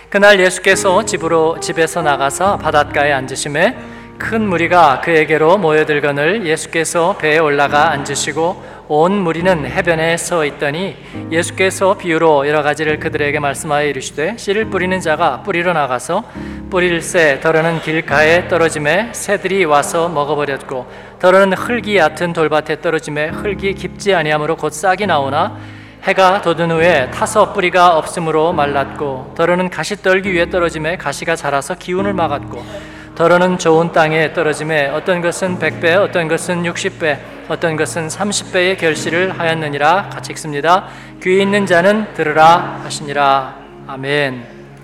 그날 예수께서 집에서 나가서 바닷가에 앉으심에 큰 무리가 그에게로 모여들거늘 예수께서 배에 올라가 앉으시고 온 무리는 해변에 서 있더니 예수께서 비유로 여러 가지를 그들에게 말씀하여 이르시되 씨를 뿌리는 자가 뿌리러 나가서 뿌릴새 더러는 길가에 떨어짐에 새들이 와서 먹어버렸고 더러는 흙이 얕은 돌밭에 떨어짐에 흙이 깊지 아니하므로 곧 싹이 나오나 해가 돋은 후에 타서 뿌리가 없으므로 말랐고 더러는 가시떨기 위에 떨어짐에 가시가 자라서 기운을 막았고 더러는 좋은 땅에 떨어짐에 어떤 것은 100배 어떤 것은 60배 어떤 것은 30배의 결실을 하였느니라. 같이 읽습니다. 귀 있는 자는 들으라 하시니라. 아멘.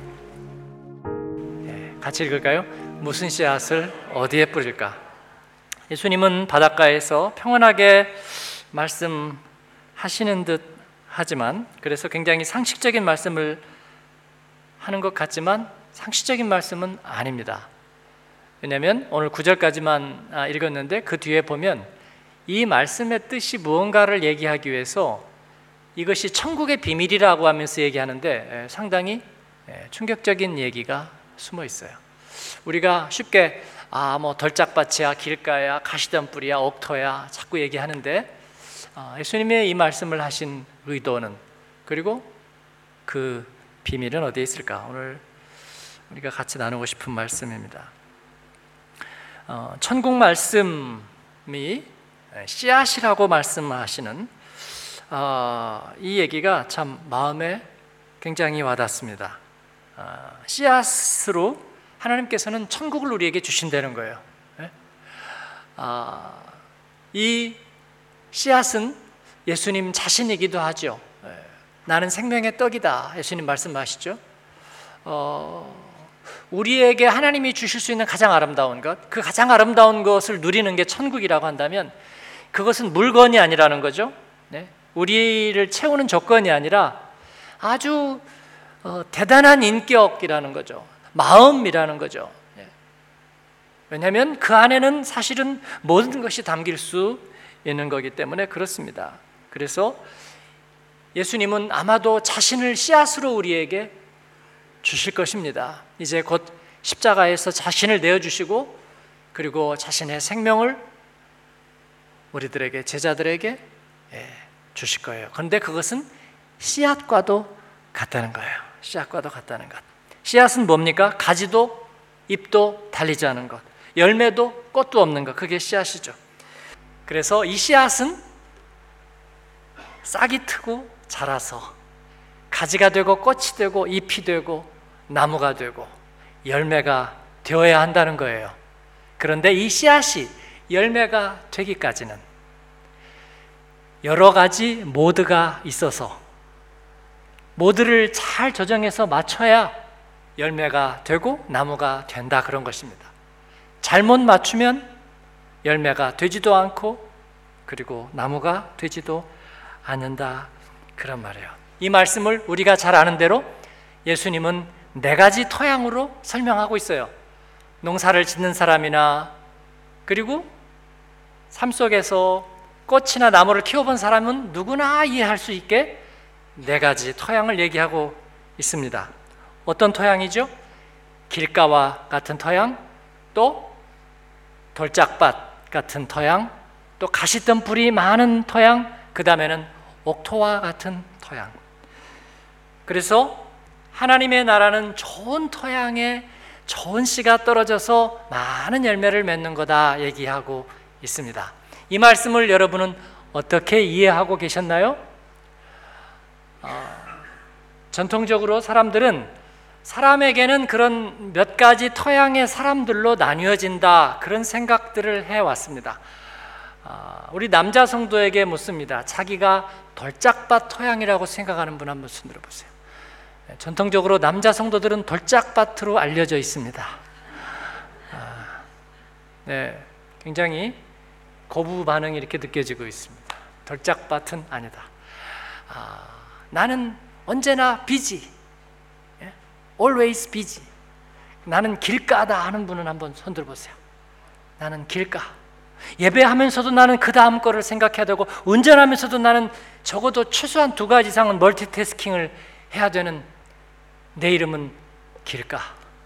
같이 읽을까요? 무슨 씨앗을 어디에 뿌릴까? 예수님은 바닷가에서 평온하게 말씀하시는 듯 하지만, 그래서 굉장히 상식적인 말씀을 하는 것 같지만 상식적인 말씀은 아닙니다. 왜냐하면 오늘 9절까지만 읽었는데 그 뒤에 보면 이 말씀의 뜻이 무언가를 얘기하기 위해서 이것이 천국의 비밀이라고 하면서 얘기하는데 상당히 충격적인 얘기가 숨어 있어요. 우리가 쉽게 덜짝밭이야, 길가야, 가시덤불이야, 옥토야 자꾸 얘기하는데 예수님의 이 말씀을 하신 의도는, 그리고 그 비밀은 어디에 있을까? 오늘 우리가 같이 나누고 싶은 말씀입니다. 천국 말씀이 씨앗이라고 말씀하시는 이 얘기가 참 마음에 굉장히 와닿습니다. 씨앗으로 하나님께서는 천국을 우리에게 주신다는 거예요. 이 씨앗은 예수님 자신이기도 하죠. 나는 생명의 떡이다, 예수님 말씀하시죠. 우리에게 하나님이 주실 수 있는 가장 아름다운 것, 그 가장 아름다운 것을 누리는 게 천국이라고 한다면 그것은 물건이 아니라는 거죠. 우리를 채우는 조건이 아니라 아주 대단한 인격이라는 거죠. 마음이라는 거죠. 왜냐하면 그 안에는 사실은 모든 것이 담길 수 있는 거기 때문에 그렇습니다. 그래서 예수님은 아마도 자신을 씨앗으로 우리에게 주실 것입니다. 이제 곧 십자가에서 자신을 내어주시고 그리고 자신의 생명을 우리들에게, 제자들에게 주실 거예요. 그런데 그것은 씨앗과도 같다는 거예요. 씨앗과도 같다는 것. 씨앗은 뭡니까? 가지도 잎도 달리지 않은 것, 열매도 꽃도 없는 것, 그게 씨앗이죠. 그래서 이 씨앗은 싹이 트고 자라서 가지가 되고 꽃이 되고 잎이 되고 나무가 되고 열매가 되어야 한다는 거예요. 그런데 이 씨앗이 열매가 되기까지는 여러 가지 모드가 있어서 모드를 잘 조정해서 맞춰야 열매가 되고 나무가 된다, 그런 것입니다. 잘못 맞추면 열매가 되지도 않고 그리고 나무가 되지도 않는다, 그런 말이에요. 이 말씀을 우리가 잘 아는 대로 예수님은 4가지 토양으로 설명하고 있어요. 농사를 짓는 사람이나 그리고 삶 속에서 꽃이나 나무를 키워본 사람은 누구나 이해할 수 있게 4가지 토양을 얘기하고 있습니다. 어떤 토양이죠? 길가와 같은 토양, 또 돌짝밭 같은 토양, 또 가시덤불이 많은 토양, 그 다음에는 옥토와 같은 토양. 그래서 하나님의 나라는 좋은 토양에 좋은 씨가 떨어져서 많은 열매를 맺는 거다 얘기하고 있습니다. 이 말씀을 여러분은 어떻게 이해하고 계셨나요? 전통적으로 사람에게는 그런 몇 가지 토양의 사람들로 나뉘어진다, 그런 생각들을 해왔습니다. 우리 남자 성도에게 묻습니다. 자기가 돌짝밭 토양이라고 생각하는 분 한번 손 들어보세요. 전통적으로 남자 성도들은 돌짝밭으로 알려져 있습니다. 굉장히 거부 반응이 이렇게 느껴지고 있습니다. 돌짝밭은 아니다. 나는 언제나 비지, always busy. 나는 길가다 하는 분은 한번 손 들어보세요. 나는 길가. 예배하면서도 나는 그 다음 거를 생각해야 되고, 운전하면서도 나는 적어도 최소한 2가지 이상은 멀티태스킹을 해야 되는, 내 이름은 길까?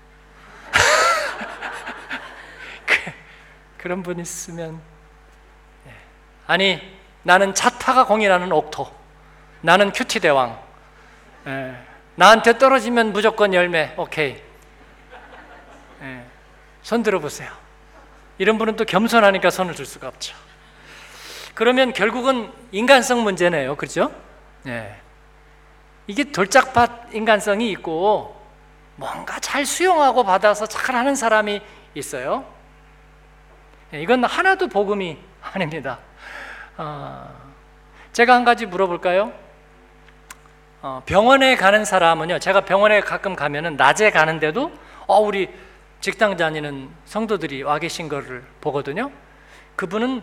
그런 분 있으면, 아니 나는 차타가 공이라는 옥토, 나는 큐티 대왕, 나한테 떨어지면 무조건 열매, 오케이. 손 들어보세요. 이런 분은 또 겸손하니까 손을 들 수가 없죠. 그러면 결국은 인간성 문제네요, 그렇죠? 이게 돌짝밭 인간성이 있고 뭔가 잘 수용하고 받아서 잘하는 사람이 있어요. 이건 하나도 복음이 아닙니다. 제가 한 가지 물어볼까요? 병원에 가는 사람은요, 제가 병원에 가끔 가면은 낮에 가는데도 우리 직장 다니는 성도들이 와 계신 거를 보거든요. 그분은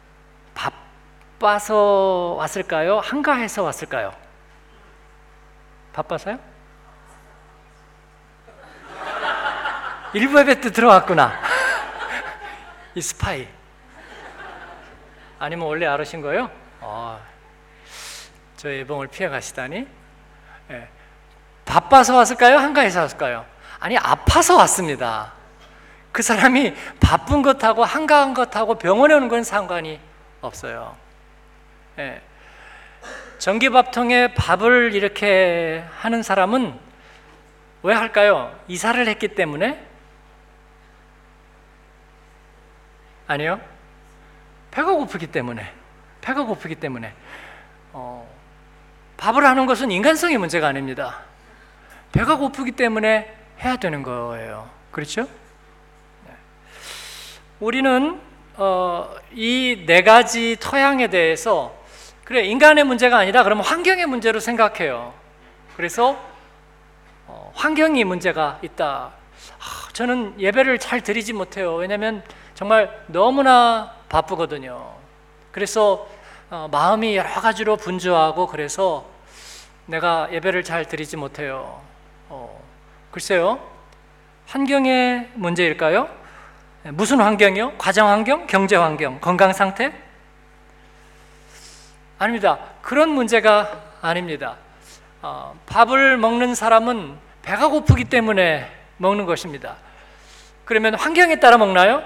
바빠서 왔을까요? 한가해서 왔을까요? 바빠서요? 일부 예배 때 들어왔구나. 이 스파이. 아니면 원래 알으신 거예요? 저 예봉을 피해 가시다니. 바빠서 왔을까요? 한가해서 왔을까요? 아니, 아파서 왔습니다. 그 사람이 바쁜 것하고 한가한 것하고 병원에 오는 건 상관이 없어요. 전기밥통에 밥을 이렇게 하는 사람은 왜 할까요? 이사를 했기 때문에? 아니요. 배가 고프기 때문에. 배가 고프기 때문에. 밥을 하는 것은 인간성의 문제가 아닙니다. 배가 고프기 때문에 해야 되는 거예요. 그렇죠? 우리는 이 네 가지 토양에 대해서 그래, 인간의 문제가 아니다 그러면 환경의 문제로 생각해요. 그래서 환경이 문제가 있다. 저는 예배를 잘 드리지 못해요. 왜냐하면 정말 너무나 바쁘거든요. 그래서 마음이 여러 가지로 분주하고 그래서 내가 예배를 잘 드리지 못해요. 글쎄요, 환경의 문제일까요? 무슨 환경이요? 가정 환경? 경제 환경? 건강 상태? 아닙니다. 그런 문제가 아닙니다. 밥을 먹는 사람은 배가 고프기 때문에 먹는 것입니다. 그러면 환경에 따라 먹나요?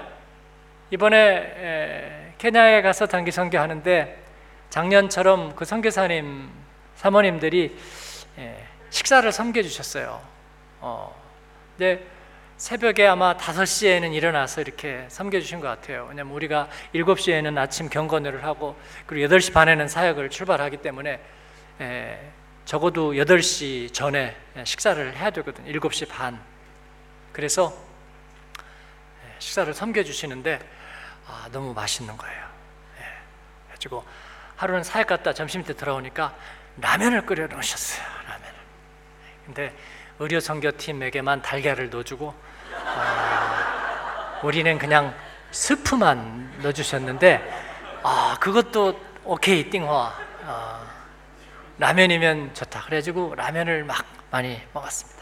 이번에 케냐에 가서 단기 선교하는데 작년처럼 그 선교사님 사모님들이 식사를 섬겨주셨어요. 근데 새벽에 아마 5시에는 일어나서 이렇게 섬겨주신 것 같아요. 왜냐하면 우리가 7시에는 아침 경건회를 하고 그리고 8시 반에는 사역을 출발하기 때문에 적어도 8시 전에 식사를 해야 되거든요. 7시 반. 그래서 식사를 섬겨주시는데 너무 맛있는 거예요. 그래가지고 하루는 사역 갔다 점심 때 들어오니까 라면을 끓여 놓으셨어요. 라면을. 근데 의료 선교팀에게만 달걀을 넣어주고 우리는 그냥 스프만 넣어주셨는데 그것도 오케이 띵화. 라면이면 좋다. 그래가지고 라면을 막 많이 먹었습니다.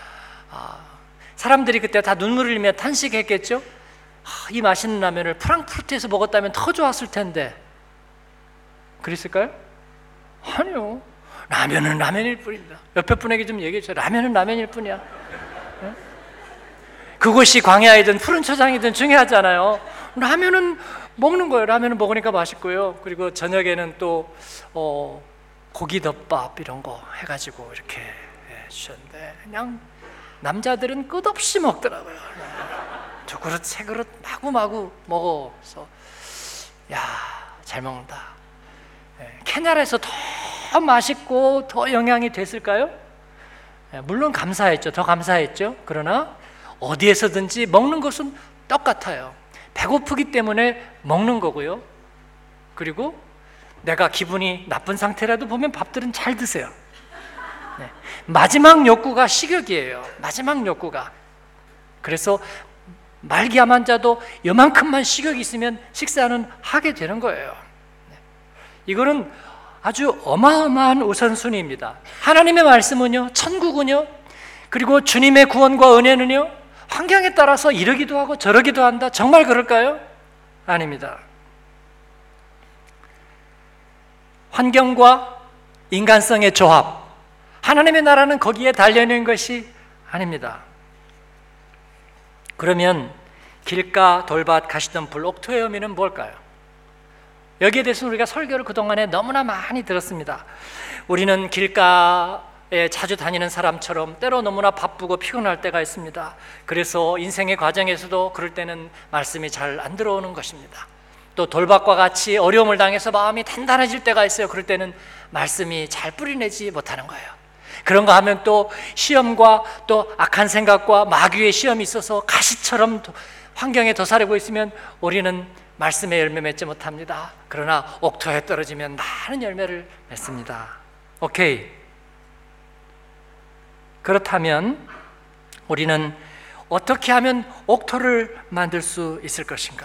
사람들이 그때 다 눈물을 흘리며 탄식했겠죠. 이 맛있는 라면을 프랑크푸르트에서 먹었다면 더 좋았을 텐데 그랬을까요? 아니요. 라면은 라면일 뿐입니다. 옆에 분에게 좀 얘기해 주세요. 라면은 라면일 뿐이야. 네? 그곳이 광야이든 푸른 초장이든 중요하지 않아요. 라면은 먹는 거예요. 라면은 먹으니까 맛있고요. 그리고 저녁에는 또 고기 덮밥 이런 거 해가지고 이렇게 주셨는데 그냥 남자들은 끝없이 먹더라고요. 두 그릇 세 그릇 마구마구 먹어서 잘 먹는다. 케냐에서 더 맛있고 더 영향이 됐을까요? 물론 감사했죠. 더 감사했죠. 그러나 어디에서든지 먹는 것은 똑같아요. 배고프기 때문에 먹는 거고요. 그리고 내가 기분이 나쁜 상태라도 보면 밥들은 잘 드세요. 마지막 욕구가 식욕이에요. 마지막 욕구가. 그래서 말기암 자도 요만큼만 식욕이 있으면 식사는 하게 되는 거예요. 이거는 아주 어마어마한 우선순위입니다. 하나님의 말씀은요, 천국은요, 그리고 주님의 구원과 은혜는요, 환경에 따라서 이러기도 하고 저러기도 한다. 정말 그럴까요? 아닙니다. 환경과 인간성의 조합, 하나님의 나라는 거기에 달려있는 것이 아닙니다. 그러면 길가, 돌밭, 가시덤불, 옥토의 의미는 뭘까요? 여기에 대해서 우리가 설교를 그동안에 너무나 많이 들었습니다. 우리는 길가에 자주 다니는 사람처럼 때로 너무나 바쁘고 피곤할 때가 있습니다. 그래서 인생의 과정에서도 그럴 때는 말씀이 잘 안 들어오는 것입니다. 또 돌밭과 같이 어려움을 당해서 마음이 단단해질 때가 있어요. 그럴 때는 말씀이 잘 뿌리내지 못하는 거예요. 그런가 하면 또 시험과 또 악한 생각과 마귀의 시험이 있어서 가시처럼 환경에 도사리고 있으면 우리는 말씀의 열매 맺지 못합니다. 그러나 옥토에 떨어지면 많은 열매를 맺습니다. 오케이. 그렇다면 우리는 어떻게 하면 옥토를 만들 수 있을 것인가?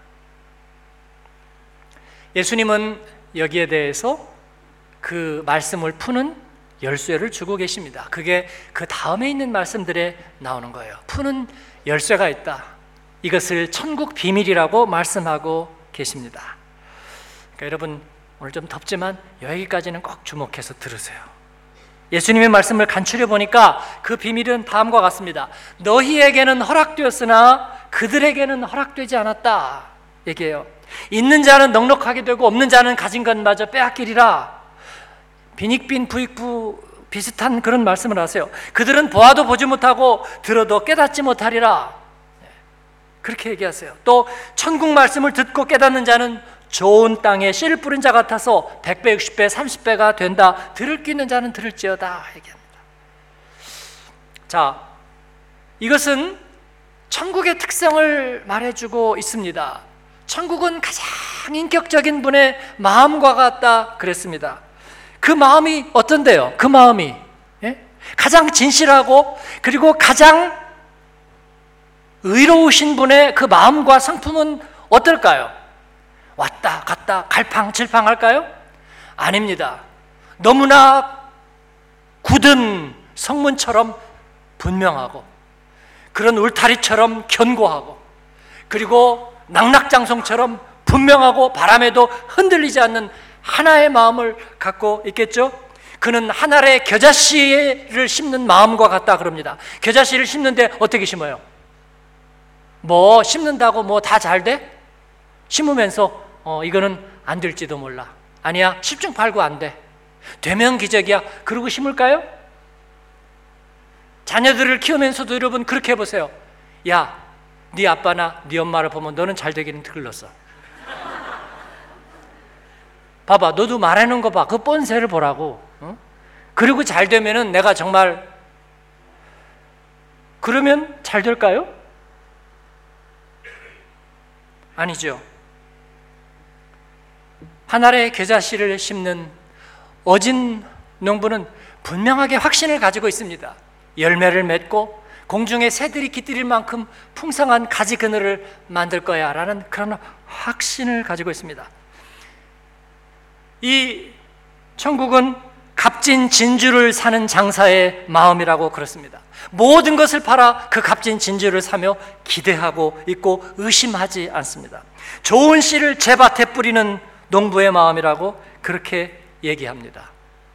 예수님은 여기에 대해서 그 말씀을 푸는 열쇠를 주고 계십니다. 그게 그 다음에 있는 말씀들에 나오는 거예요. 푸는 열쇠가 있다. 이것을 천국 비밀이라고 말씀하고 계십니다. 그러니까 여러분, 오늘 좀 덥지만 여기까지는 꼭 주목해서 들으세요. 예수님의 말씀을 간추려 보니까 그 비밀은 다음과 같습니다. 너희에게는 허락되었으나 그들에게는 허락되지 않았다 얘기해요. 있는 자는 넉넉하게 되고 없는 자는 가진 것마저 빼앗기리라. 빈익빈 부익부 비슷한 그런 말씀을 하세요. 그들은 보아도 보지 못하고 들어도 깨닫지 못하리라. 그렇게 얘기하세요. 또 천국 말씀을 듣고 깨닫는 자는 좋은 땅에 씨를 뿌린 자 같아서 100배, 60배, 30배가 된다. 들을 귀 있는 자는 들을지어다 얘기합니다. 자, 이것은 천국의 특성을 말해주고 있습니다. 천국은 가장 인격적인 분의 마음과 같다 그랬습니다. 그 마음이 어떤데요? 그 마음이 가장 진실하고 그리고 가장 의로우신 분의 그 마음과 성품은 어떨까요? 왔다 갔다 갈팡질팡할까요? 아닙니다. 너무나 굳은 성문처럼 분명하고 그런 울타리처럼 견고하고 그리고 낙낙장성처럼 분명하고 바람에도 흔들리지 않는 하나의 마음을 갖고 있겠죠? 그는 한 알의 겨자씨를 심는 마음과 같다 그럽니다. 겨자씨를 심는데 어떻게 심어요? 뭐 심는다고 뭐 다 잘 돼? 심으면서 이거는 안 될지도 몰라. 아니야, 10중 8구 안 돼. 되면 기적이야. 그러고 심을까요? 자녀들을 키우면서도 여러분 그렇게 해보세요. 야, 네 아빠나 네 엄마를 보면 너는 잘 되기는 글렀어. 봐봐, 너도 말하는 거 봐. 그 뻔세를 보라고. 어? 그리고 잘 되면은 내가 정말 그러면 잘 될까요? 아니죠. 한 알의 겨자씨를 심는 어진 농부는 분명하게 확신을 가지고 있습니다. 열매를 맺고 공중에 새들이 깃들일 만큼 풍성한 가지 그늘을 만들 거야 라는 그런 확신을 가지고 있습니다. 이 천국은 값진 진주를 사는 장사의 마음이라고 그렇습니다. 모든 것을 팔아 그 값진 진주를 사며 기대하고 있고 의심하지 않습니다. 좋은 씨를 제 밭에 뿌리는 농부의 마음이라고 그렇게 얘기합니다.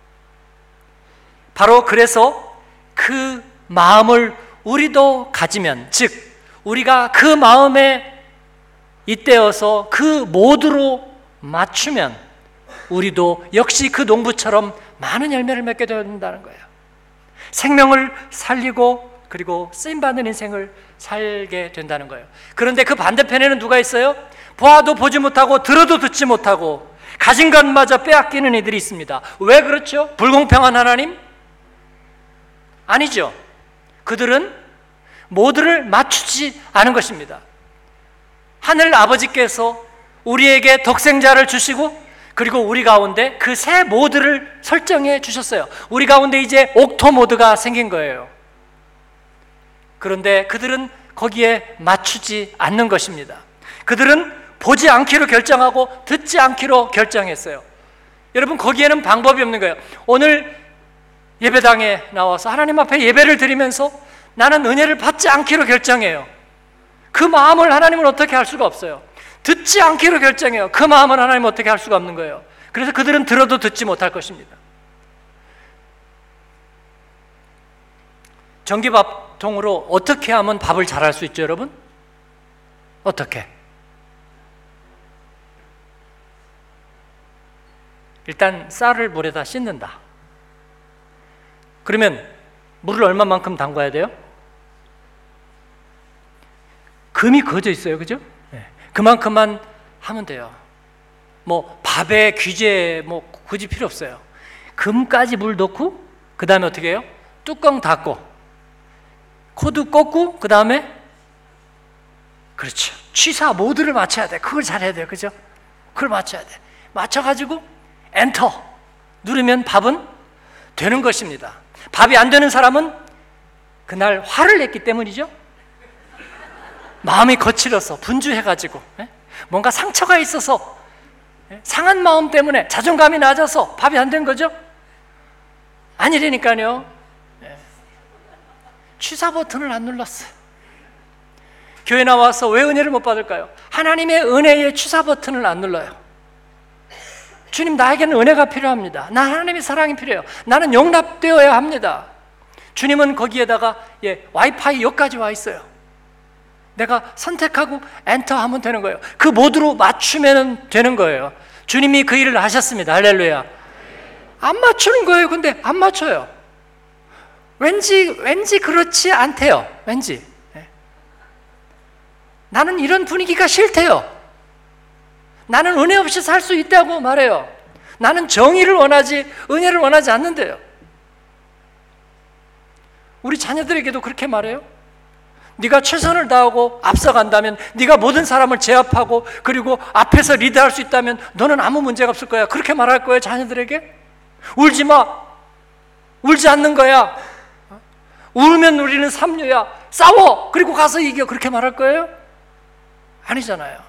바로 그래서 그 마음을 우리도 가지면, 즉 우리가 그 마음에 잇대어서 그 모두로 맞추면 우리도 역시 그 농부처럼 많은 열매를 맺게 된다는 거예요. 생명을 살리고 그리고 쓰임받는 인생을 살게 된다는 거예요. 그런데 그 반대편에는 누가 있어요? 보아도 보지 못하고 들어도 듣지 못하고 가진 것마저 빼앗기는 이들이 있습니다. 왜 그렇죠? 불공평한 하나님? 아니죠. 그들은 모두를 맞추지 않은 것입니다. 하늘 아버지께서 우리에게 독생자를 주시고 그리고 우리 가운데 그 새 모드를 설정해 주셨어요. 우리 가운데 이제 옥토 모드가 생긴 거예요. 그런데 그들은 거기에 맞추지 않는 것입니다. 그들은 보지 않기로 결정하고 듣지 않기로 결정했어요. 여러분, 거기에는 방법이 없는 거예요. 오늘 예배당에 나와서 하나님 앞에 예배를 드리면서 나는 은혜를 받지 않기로 결정해요. 그 마음을 하나님은 어떻게 할 수가 없어요. 듣지 않기로 결정해요. 그 마음은 하나님 어떻게 할 수가 없는 거예요. 그래서 그들은 들어도 듣지 못할 것입니다. 전기밥 보통으로 어떻게 하면 밥을 잘할 수 있죠, 여러분? 어떻게? 일단 쌀을 물에다 씻는다. 그러면 물을 얼마만큼 담가야 돼요? 금이 그어져 있어요, 그죠? 네. 그만큼만 하면 돼요. 뭐 밥에 귀재 뭐 굳이 필요 없어요. 금까지 물 넣고 그 다음에 어떻게 해요? 뚜껑 닫고 코드 꽂고 그 다음에 그렇죠. 취사 모드를 맞춰야 돼. 그걸 잘해야 돼요, 그죠? 그걸 맞춰야 돼. 맞춰가지고 엔터 누르면 밥은 되는 것입니다. 밥이 안 되는 사람은 그날 화를 냈기 때문이죠. 마음이 거칠어서 분주해가지고 뭔가 상처가 있어서 상한 마음 때문에 자존감이 낮아서 밥이 안 된 거죠? 아니라니까요. 취사 버튼을 안 눌렀어요. 교회 나와서 왜 은혜를 못 받을까요? 하나님의 은혜의 취사 버튼을 안 눌러요. 주님, 나에게는 은혜가 필요합니다. 나 하나님의 사랑이 필요해요. 나는 용납되어야 합니다. 주님은 거기에다가 와이파이 여기까지 와 있어요. 내가 선택하고 엔터 하면 되는 거예요. 그 모드로 맞추면 되는 거예요. 주님이 그 일을 하셨습니다. 할렐루야. 안 맞추는 거예요. 근데 안 맞춰요. 왠지 그렇지 않대요. 왠지. 나는 이런 분위기가 싫대요. 나는 은혜 없이 살 수 있다고 말해요. 나는 정의를 원하지 은혜를 원하지 않는데요. 우리 자녀들에게도 그렇게 말해요. 네가 최선을 다하고 앞서간다면, 네가 모든 사람을 제압하고 그리고 앞에서 리드할 수 있다면 너는 아무 문제가 없을 거야. 그렇게 말할 거예요, 자녀들에게? 울지 마. 울지 않는 거야. 울면 우리는 삼류야. 싸워. 그리고 가서 이겨. 그렇게 말할 거예요? 아니잖아요.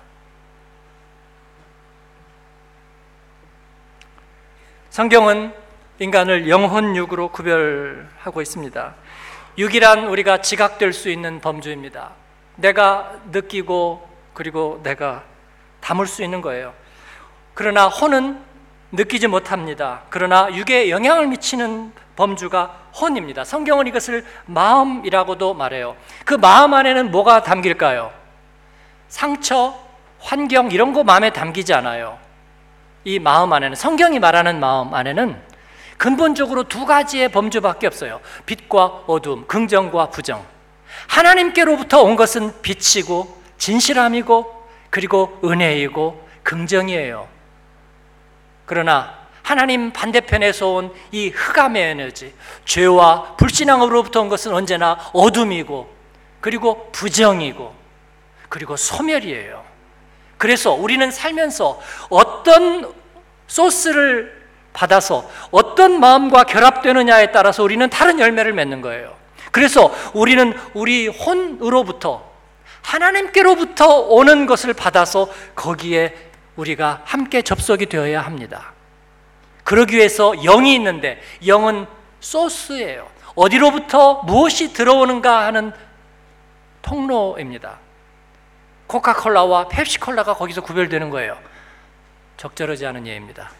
성경은 인간을 영혼, 육으로 구별하고 있습니다. 육이란 우리가 지각될 수 있는 범주입니다. 내가 느끼고 그리고 내가 담을 수 있는 거예요. 그러나 혼은 느끼지 못합니다. 그러나 육에 영향을 미치는 범주가 혼입니다. 성경은 이것을 마음이라고도 말해요. 그 마음 안에는 뭐가 담길까요? 상처, 환경 이런 거 마음에 담기지 않아요. 이 마음 안에는, 성경이 말하는 마음 안에는 근본적으로 두 가지의 범주밖에 없어요. 빛과 어둠, 긍정과 부정. 하나님께로부터 온 것은 빛이고 진실함이고 그리고 은혜이고 긍정이에요. 그러나 하나님 반대편에서 온 이 흑암의 에너지, 죄와 불신앙으로부터 온 것은 언제나 어둠이고 그리고 부정이고 그리고 소멸이에요. 그래서 우리는 살면서 어떤 소스를 받아서 어떤 마음과 결합되느냐에 따라서 우리는 다른 열매를 맺는 거예요. 그래서 우리는 우리 혼으로부터 하나님께로부터 오는 것을 받아서 거기에 우리가 함께 접속이 되어야 합니다. 그러기 위해서 영이 있는데, 영은 소스예요. 어디로부터 무엇이 들어오는가 하는 통로입니다. 코카콜라와 펩시콜라가 거기서 구별되는 거예요. 적절하지 않은 예입니다.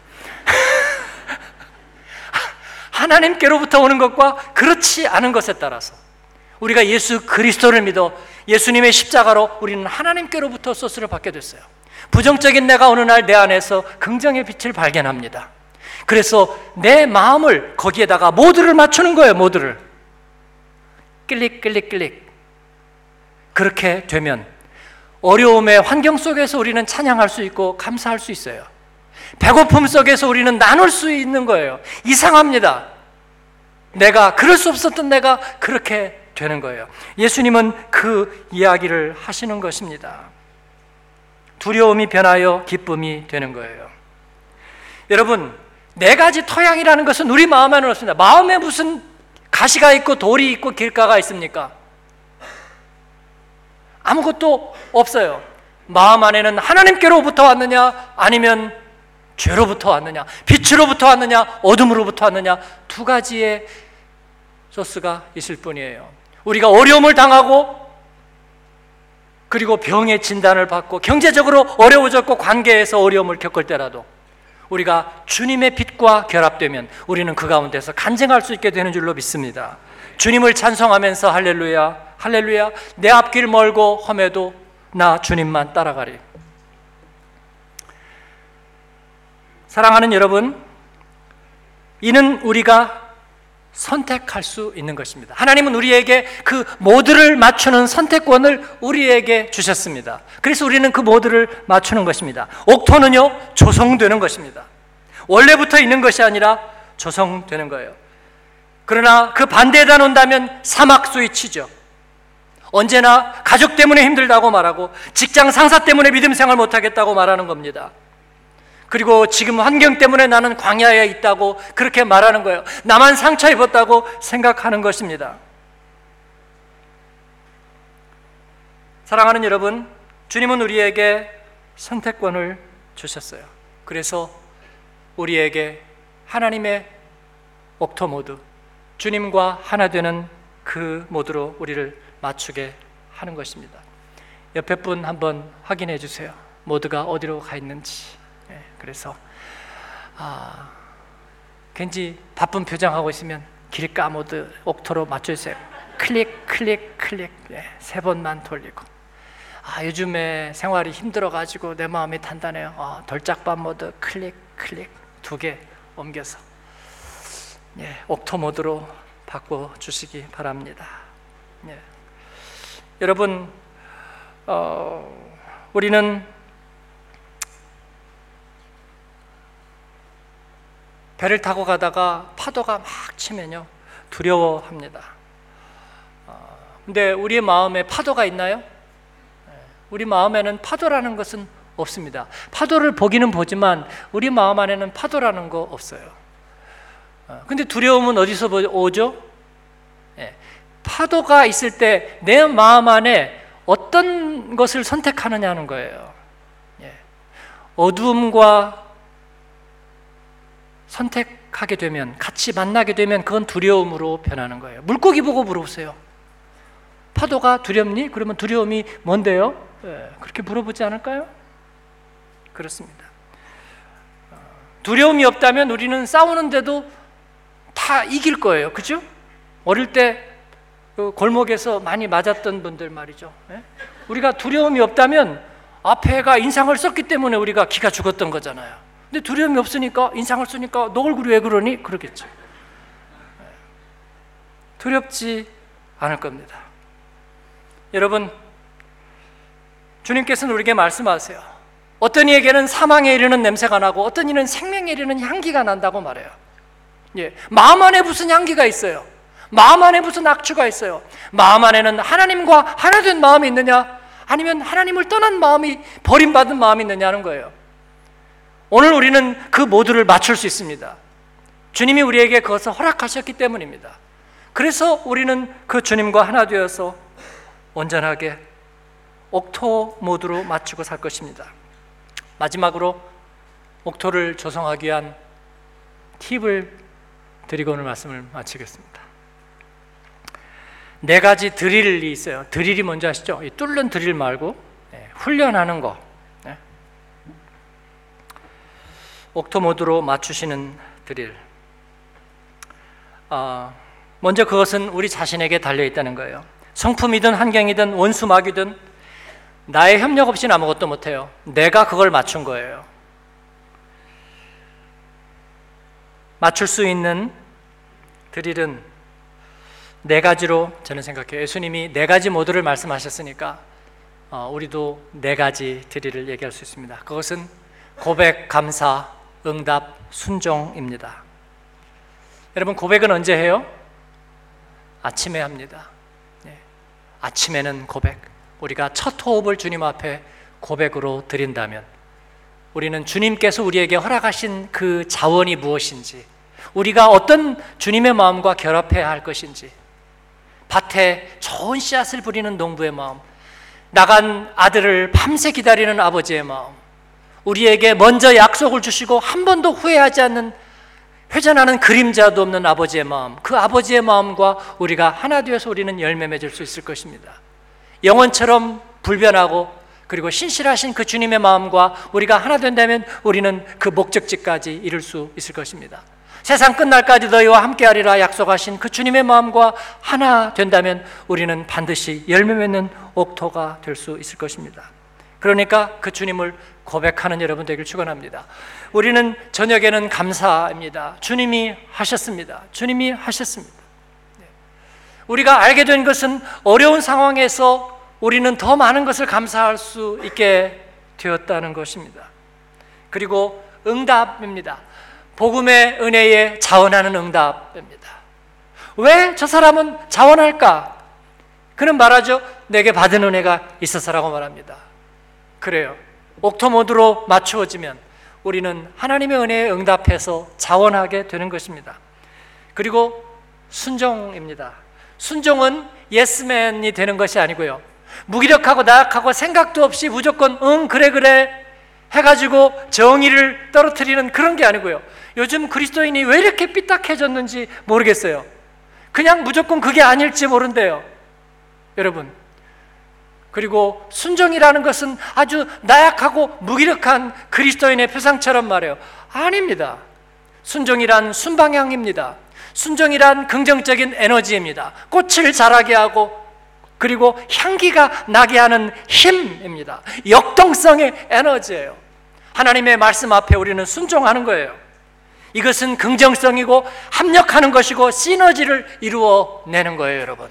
하나님께로부터 오는 것과 그렇지 않은 것에 따라서 우리가 예수 그리스도를 믿어 예수님의 십자가로 우리는 하나님께로부터 소스를 받게 됐어요. 부정적인 내가 어느 날 내 안에서 긍정의 빛을 발견합니다. 그래서 내 마음을 거기에다가 모드를 맞추는 거예요. 모드를 클릭 클릭 클릭. 그렇게 되면 어려움의 환경 속에서 우리는 찬양할 수 있고 감사할 수 있어요. 배고픔 속에서 우리는 나눌 수 있는 거예요. 이상합니다. 내가 그럴 수 없었던 내가 그렇게 되는 거예요. 예수님은 그 이야기를 하시는 것입니다. 두려움이 변하여 기쁨이 되는 거예요. 여러분, 네 가지 토양이라는 것은 우리 마음 안에 없습니다. 마음에 무슨 가시가 있고 돌이 있고 길가가 있습니까? 아무것도 없어요. 마음 안에는 하나님께로부터 왔느냐 아니면 죄로부터 왔느냐, 빛으로부터 왔느냐 어둠으로부터 왔느냐, 두 가지의 소스가 있을 뿐이에요. 우리가 어려움을 당하고 그리고 병의 진단을 받고 경제적으로 어려워졌고 관계에서 어려움을 겪을 때라도 우리가 주님의 빛과 결합되면 우리는 그 가운데서 간증할 수 있게 되는 줄로 믿습니다. 주님을 찬송하면서 할렐루야 할렐루야 내 앞길 멀고 험해도 나 주님만 따라가리. 사랑하는 여러분, 이는 우리가 선택할 수 있는 것입니다. 하나님은 우리에게 그 모두를 맞추는 선택권을 우리에게 주셨습니다. 그래서 우리는 그 모두를 맞추는 것입니다. 옥토는요, 조성되는 것입니다. 원래부터 있는 것이 아니라 조성되는 거예요. 그러나 그 반대에다 놓는다면 사막 스위치죠. 언제나 가족 때문에 힘들다고 말하고 직장 상사 때문에 믿음 생활 못하겠다고 말하는 겁니다. 그리고 지금 환경 때문에 나는 광야에 있다고 그렇게 말하는 거예요. 나만 상처 입었다고 생각하는 것입니다. 사랑하는 여러분, 주님은 우리에게 선택권을 주셨어요. 그래서 우리에게 하나님의 옥토 모드, 주님과 하나 되는 그 모드로 우리를 맞추게 하는 것입니다. 옆에 분 한번 확인해 주세요. 모드가 어디로 가 있는지. 그래서 괜히 바쁜 표정하고 있으면 길가 모드 옥토로 맞춰주세요. 클릭 클릭 클릭 3번만 돌리고. 요즘에 생활이 힘들어가지고 내 마음이 단단해요. 돌짝반 모드 클릭 클릭 2개 옮겨서 옥토 모드로 바꿔주시기 바랍니다. 여러분, 우리는 배를 타고 가다가 파도가 막 치면요 두려워합니다. 근데 우리의 마음에 파도가 있나요? 우리 마음에는 파도라는 것은 없습니다. 파도를 보기는 보지만 우리 마음 안에는 파도라는 거 없어요. 근데 두려움은 어디서 오죠? 파도가 있을 때 내 마음 안에 어떤 것을 선택하느냐는 거예요. 어두움과 선택하게 되면, 같이 만나게 되면 그건 두려움으로 변하는 거예요. 물고기 보고 물어보세요. 파도가 두렵니? 그러면 두려움이 뭔데요? 그렇게 물어보지 않을까요? 그렇습니다. 두려움이 없다면 우리는 싸우는데도 다 이길 거예요. 그죠? 어릴 때 그 골목에서 많이 맞았던 분들 말이죠. 우리가 두려움이 없다면 앞에가 인상을 썼기 때문에 우리가 기가 죽었던 거잖아요. 근데 두려움이 없으니까, 인상을 쓰니까 너 얼굴이 왜 그러니? 그러겠죠. 두렵지 않을 겁니다. 여러분, 주님께서는 우리에게 말씀하세요. 어떤 이에게는 사망에 이르는 냄새가 나고 어떤 이는 생명에 이르는 향기가 난다고 말해요. 마음 안에 무슨 향기가 있어요? 마음 안에 무슨 악취가 있어요? 마음 안에는 하나님과 하나 된 마음이 있느냐? 아니면 하나님을 떠난 마음이, 버림받은 마음이 있느냐는 거예요. 오늘 우리는 그 모두를 맞출 수 있습니다. 주님이 우리에게 그것을 허락하셨기 때문입니다. 그래서 우리는 그 주님과 하나 되어서 온전하게 옥토 모드로 맞추고 살 것입니다. 마지막으로 옥토를 조성하기 위한 팁을 드리고 오늘 말씀을 마치겠습니다. 4가지 드릴이 있어요. 드릴이 뭔지 아시죠? 이 뚫는 드릴 말고 훈련하는 거. 옥토 모드로 맞추시는 드릴. 먼저 그것은 우리 자신에게 달려있다는 거예요. 성품이든 환경이든 원수막이든 나의 협력 없이는 아무것도 못해요. 내가 그걸 맞춘 거예요. 맞출 수 있는 드릴은 4가지로 저는 생각해요. 예수님이 4가지 모드를 말씀하셨으니까 우리도 4가지 드릴을 얘기할 수 있습니다. 그것은 고백, 감사, 응답, 순종입니다. 여러분, 고백은 언제 해요? 아침에 합니다. 아침에는 고백. 우리가 첫 호흡을 주님 앞에 고백으로 드린다면 우리는 주님께서 우리에게 허락하신 그 자원이 무엇인지, 우리가 어떤 주님의 마음과 결합해야 할 것인지, 밭에 좋은 씨앗을 부리는 농부의 마음, 나간 아들을 밤새 기다리는 아버지의 마음, 우리에게 먼저 약속을 주시고 한 번도 후회하지 않는, 회전하는 그림자도 없는 아버지의 마음, 그 아버지의 마음과 우리가 하나 되어서 우리는 열매 맺을 수 있을 것입니다. 영혼처럼 불변하고 그리고 신실하신 그 주님의 마음과 우리가 하나 된다면 우리는 그 목적지까지 이룰 수 있을 것입니다. 세상 끝날까지 너희와 함께하리라 약속하신 그 주님의 마음과 하나 된다면 우리는 반드시 열매 맺는 옥토가 될 수 있을 것입니다. 그러니까 그 주님을 고백하는 여러분 되길 축원합니다. 우리는 저녁에는 감사입니다. 주님이 하셨습니다. 주님이 하셨습니다. 우리가 알게 된 것은 어려운 상황에서 우리는 더 많은 것을 감사할 수 있게 되었다는 것입니다. 그리고 응답입니다. 복음의 은혜에 자원하는 응답입니다. 왜 저 사람은 자원할까? 그는 말하죠. 내게 받은 은혜가 있어서라고 말합니다. 그래요. 옥토 모드로 맞추어지면 우리는 하나님의 은혜에 응답해서 자원하게 되는 것입니다. 그리고 순종입니다. 순종은 예스맨이 되는 것이 아니고요, 무기력하고 나약하고 생각도 없이 무조건 응 그래 해가지고 정의를 떨어뜨리는 그런 게 아니고요, 요즘 그리스도인이 왜 이렇게 삐딱해졌는지 모르겠어요. 그냥 무조건 그게 아닐지 모른대요, 여러분. 그리고 순종이라는 것은 아주 나약하고 무기력한 그리스도인의 표상처럼 말해요. 아닙니다. 순종이란 순방향입니다. 순종이란 긍정적인 에너지입니다. 꽃을 자라게 하고 그리고 향기가 나게 하는 힘입니다. 역동성의 에너지예요. 하나님의 말씀 앞에 우리는 순종하는 거예요. 이것은 긍정성이고 합력하는 것이고 시너지를 이루어내는 거예요, 여러분.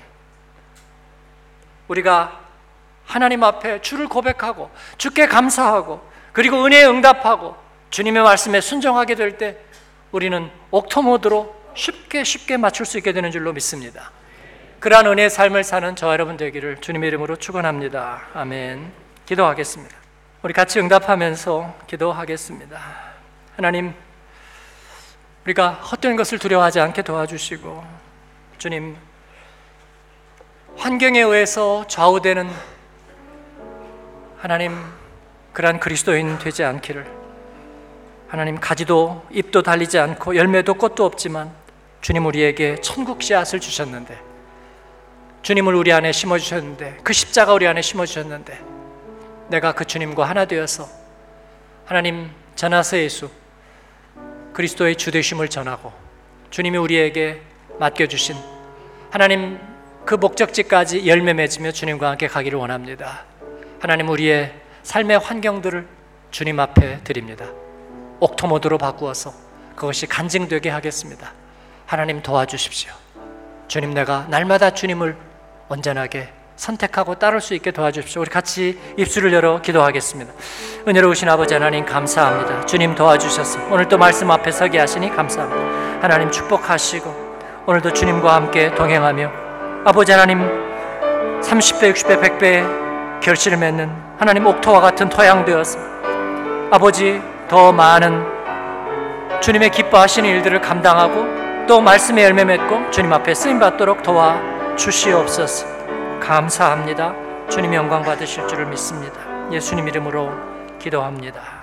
우리가 하나님 앞에 주를 고백하고 주께 감사하고 그리고 은혜에 응답하고 주님의 말씀에 순종하게 될 때 우리는 옥토 모드로 쉽게 맞출 수 있게 되는 줄로 믿습니다. 그러한 은혜의 삶을 사는 저와 여러분 되기를 주님의 이름으로 축원합니다. 아멘. 기도하겠습니다. 우리 같이 응답하면서 기도하겠습니다. 하나님, 우리가 헛된 것을 두려워하지 않게 도와주시고, 주님, 환경에 의해서 좌우되는 하나님, 그러한 그리스도인 되지 않기를, 하나님, 가지도 잎도 달리지 않고 열매도 꽃도 없지만 주님 우리에게 천국 씨앗을 주셨는데, 주님을 우리 안에 심어주셨는데, 그 십자가 우리 안에 심어주셨는데, 내가 그 주님과 하나 되어서 하나님 전하사 예수 그리스도의 주되심을 전하고 주님이 우리에게 맡겨주신 하나님 그 목적지까지 열매 맺으며 주님과 함께 가기를 원합니다. 하나님, 우리의 삶의 환경들을 주님 앞에 드립니다. 옥토 모드로 바꾸어서 그것이 간증되게 하겠습니다. 하나님 도와주십시오. 주님, 내가 날마다 주님을 온전하게 선택하고 따를 수 있게 도와주십시오. 우리 같이 입술을 열어 기도하겠습니다. 은혜로우신 아버지 하나님, 감사합니다. 주님 도와주셔서 오늘 또 말씀 앞에 서게 하시니 감사합니다. 하나님 축복하시고 오늘도 주님과 함께 동행하며 아버지 하나님 30배, 60배, 100배의 결실을 맺는 하나님 옥토와 같은 토양 되어서 아버지 더 많은 주님의 기뻐하시는 일들을 감당하고 또 말씀의 열매 맺고 주님 앞에 쓰임받도록 도와주시옵소서. 감사합니다. 주님 영광 받으실 줄을 믿습니다. 예수님 이름으로 기도합니다.